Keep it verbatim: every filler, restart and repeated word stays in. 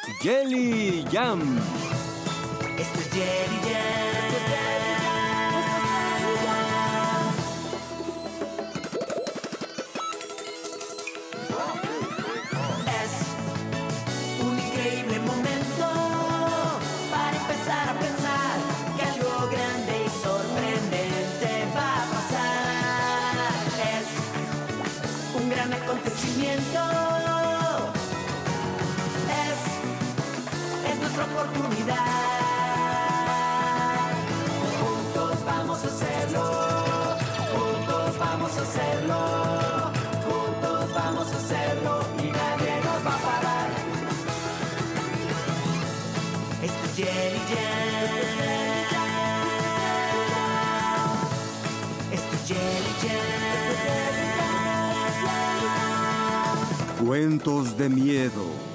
Jelly Jam. Esto es Jelly Jam. Es un increíble momento para empezar a pensar que algo grande y sorprendente va a pasar. Es un gran acontecimiento. Es, es nuestra oportunidad. Juntos vamos a hacerlo. Juntos vamos a hacerlo. Juntos vamos a hacerlo y nadie nos va a parar. Esto es Jelly Jam. Esto es Jelly Jam. Cuentos de miedo.